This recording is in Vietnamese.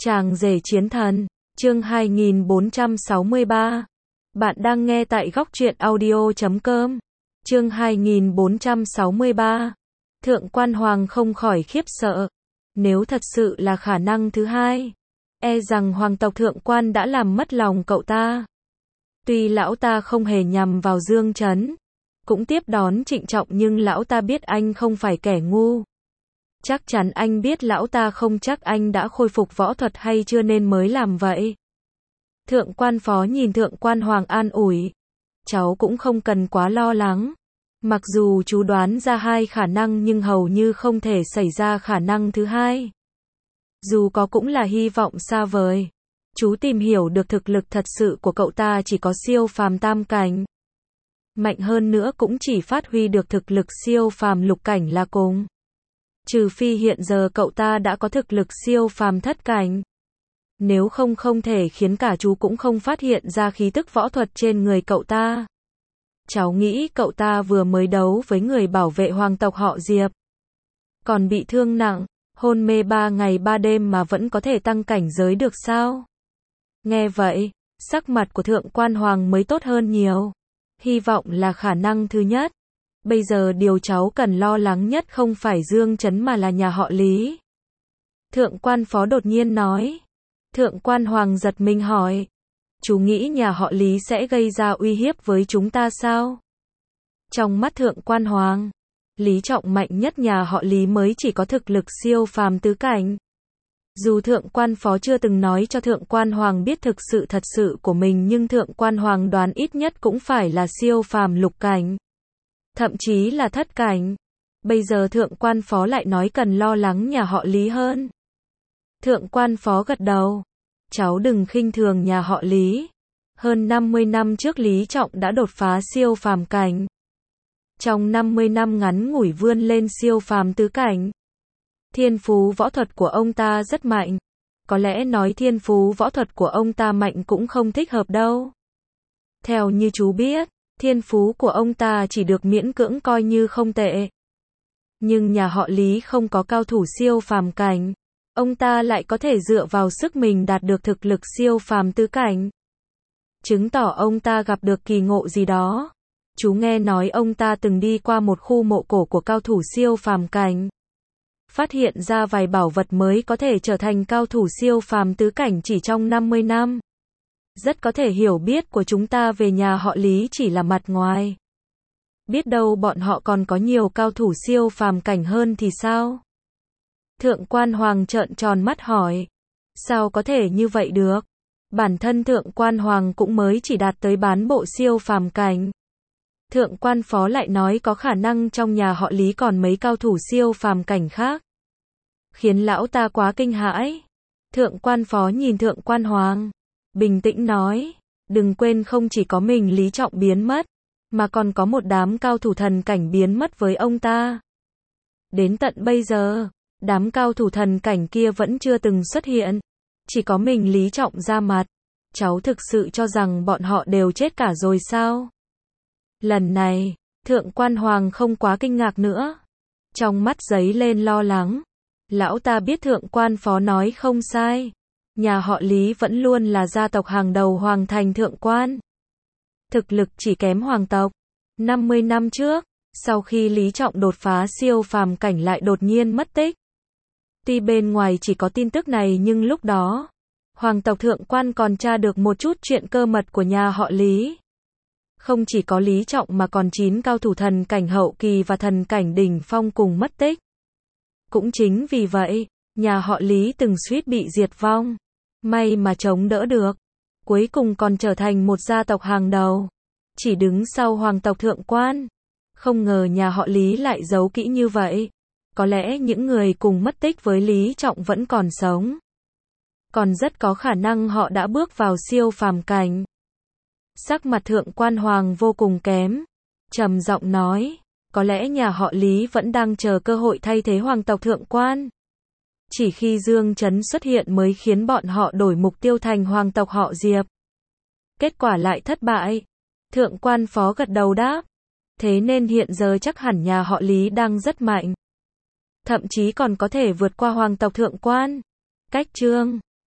Chàng rể chiến thần, chương 2463. Bạn đang nghe tại góc truyện audio.com. Chương 2463. Thượng quan Hoàng không khỏi khiếp sợ. Nếu thật sự là khả năng thứ hai, e rằng hoàng tộc thượng quan đã làm mất lòng cậu ta. Tuy lão ta không hề nhằm vào Dương Chấn, cũng tiếp đón trịnh trọng, nhưng lão ta biết anh không phải kẻ ngu. Chắc chắn anh biết lão ta không chắc anh đã khôi phục võ thuật hay chưa nên mới làm vậy. Thượng quan Phó nhìn Thượng quan Hoàng an ủi. Cháu cũng không cần quá lo lắng. Mặc dù chú đoán ra hai khả năng nhưng hầu như không thể xảy ra khả năng thứ hai. Dù có cũng là hy vọng xa vời. Chú tìm hiểu được thực lực thật sự của cậu ta chỉ có siêu phàm tam cảnh. Mạnh hơn nữa cũng chỉ phát huy được thực lực siêu phàm lục cảnh là cùng. Trừ phi hiện giờ cậu ta đã có thực lực siêu phàm thất cảnh. Nếu không, không thể khiến cả chú cũng không phát hiện ra khí tức võ thuật trên người cậu ta. Cháu nghĩ cậu ta vừa mới đấu với người bảo vệ hoàng tộc họ Diệp. Còn bị thương nặng, hôn mê 3 ngày 3 đêm mà vẫn có thể tăng cảnh giới được sao? Nghe vậy, sắc mặt của Thượng quan Hoàng mới tốt hơn nhiều. Hy vọng là khả năng thứ nhất. Bây giờ điều cháu cần lo lắng nhất không phải Dương Chấn mà là nhà họ Lý. Thượng quan Phó đột nhiên nói. Thượng quan Hoàng giật mình hỏi. Chú nghĩ nhà họ Lý sẽ gây ra uy hiếp với chúng ta sao? Trong mắt Thượng quan Hoàng, Lý Trọng mạnh nhất nhà họ Lý mới chỉ có thực lực siêu phàm tứ cảnh. Dù Thượng quan Phó chưa từng nói cho Thượng quan Hoàng biết thực sự thật sự của mình, nhưng Thượng quan Hoàng đoán ít nhất cũng phải là siêu phàm lục cảnh. Thậm chí là thất cảnh. Bây giờ Thượng quan Phó lại nói cần lo lắng nhà họ Lý hơn. Thượng quan Phó gật đầu. Cháu đừng khinh thường nhà họ Lý. Hơn 50 năm trước Lý Trọng đã đột phá siêu phàm cảnh. Trong 50 năm ngắn ngủi vươn lên siêu phàm tứ cảnh. Thiên phú võ thuật của ông ta rất mạnh. Có lẽ nói thiên phú võ thuật của ông ta mạnh cũng không thích hợp đâu. Theo như chú biết, thiên phú của ông ta chỉ được miễn cưỡng coi như không tệ. Nhưng nhà họ Lý không có cao thủ siêu phàm cảnh. Ông ta lại có thể dựa vào sức mình đạt được thực lực siêu phàm tứ cảnh. Chứng tỏ ông ta gặp được kỳ ngộ gì đó. Chú nghe nói ông ta từng đi qua một khu mộ cổ của cao thủ siêu phàm cảnh. Phát hiện ra vài bảo vật mới có thể trở thành cao thủ siêu phàm tứ cảnh chỉ trong 50 năm. Rất có thể hiểu biết của chúng ta về nhà họ Lý chỉ là mặt ngoài. Biết đâu bọn họ còn có nhiều cao thủ siêu phàm cảnh hơn thì sao? Thượng quan Hoàng trợn tròn mắt hỏi. Sao có thể như vậy được? Bản thân Thượng quan Hoàng cũng mới chỉ đạt tới bán bộ siêu phàm cảnh. Thượng quan Phó lại nói có khả năng trong nhà họ Lý còn mấy cao thủ siêu phàm cảnh khác. Khiến lão ta quá kinh hãi. Thượng quan Phó nhìn Thượng quan Hoàng, bình tĩnh nói. Đừng quên không chỉ có mình Lý Trọng biến mất, mà còn có một đám cao thủ thần cảnh biến mất với ông ta. Đến tận bây giờ, đám cao thủ thần cảnh kia vẫn chưa từng xuất hiện. Chỉ có mình Lý Trọng ra mặt. Cháu thực sự cho rằng bọn họ đều chết cả rồi sao? Lần này, Thượng quan Hoàng không quá kinh ngạc nữa. Trong mắt giấy lên lo lắng. Lão ta biết Thượng quan Phó nói không sai. Nhà họ Lý vẫn luôn là gia tộc hàng đầu Hoàng thành Thượng quan. Thực lực chỉ kém hoàng tộc. 50 năm trước, sau khi Lý Trọng đột phá siêu phàm cảnh lại đột nhiên mất tích. Tuy bên ngoài chỉ có tin tức này nhưng lúc đó, hoàng tộc Thượng quan còn tra được một chút chuyện cơ mật của nhà họ Lý. Không chỉ có Lý Trọng mà còn 9 cao thủ thần cảnh hậu kỳ và thần cảnh đỉnh phong cùng mất tích. Cũng chính vì vậy, nhà họ Lý từng suýt bị diệt vong. May mà chống đỡ được. Cuối cùng còn trở thành một gia tộc hàng đầu. Chỉ đứng sau hoàng tộc Thượng quan. Không ngờ nhà họ Lý lại giấu kỹ như vậy. Có lẽ những người cùng mất tích với Lý Trọng vẫn còn sống. Còn rất có khả năng họ đã bước vào siêu phàm cảnh. Sắc mặt Thượng quan Hoàng vô cùng kém. Trầm giọng nói. Có lẽ nhà họ Lý vẫn đang chờ cơ hội thay thế hoàng tộc Thượng quan. Chỉ khi Dương Chấn xuất hiện mới khiến bọn họ đổi mục tiêu thành hoàng tộc họ Diệp. Kết quả lại thất bại. Thượng quan Phó gật đầu đáp. Thế nên hiện giờ chắc hẳn nhà họ Lý đang rất mạnh. Thậm chí còn có thể vượt qua hoàng tộc Thượng quan. Cách chương